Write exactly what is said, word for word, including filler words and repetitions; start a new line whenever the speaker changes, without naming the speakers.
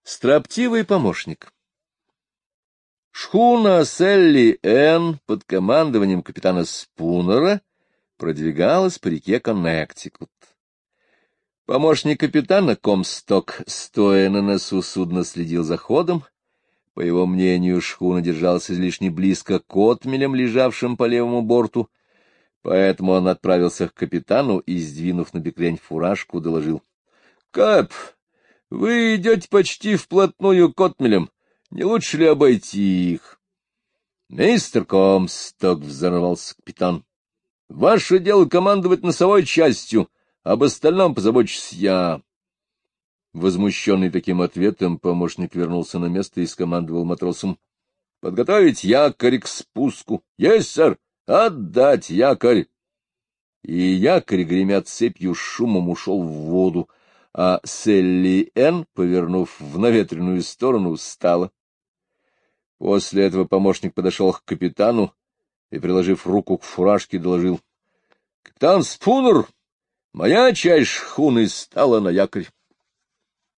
Строптивый помощник. Шхуна Селли Энн под командованием капитана Спунера продвигалась по реке Коннектикут. Помощник капитана Комсток, стоя на носу судна, следил за ходом. По его мнению, шхуна держалась излишне близко к отмелям, лежавшим по левому борту, поэтому он отправился к капитану и, сдвинув на бекрень фуражку, доложил: — Кап, вы идете почти вплотную к отмелям. Не лучше ли обойти их? — Мистер Комсток, — взорвался капитан, — ваше дело командовать носовой частью, об остальном позабочусь я. Возмущенный таким ответом, помощник вернулся на место и скомандовал матросам: — Подготовить якорь к спуску. — Есть, сэр! Отдать якорь! И якорь, гремя цепью, с шумом ушел в воду, а Селли Энн, повернув в наветренную сторону, встала. После этого помощник подошел к капитану и, приложив руку к фуражке, доложил: — Капитан Спунер, моя часть шхуны стала на якорь.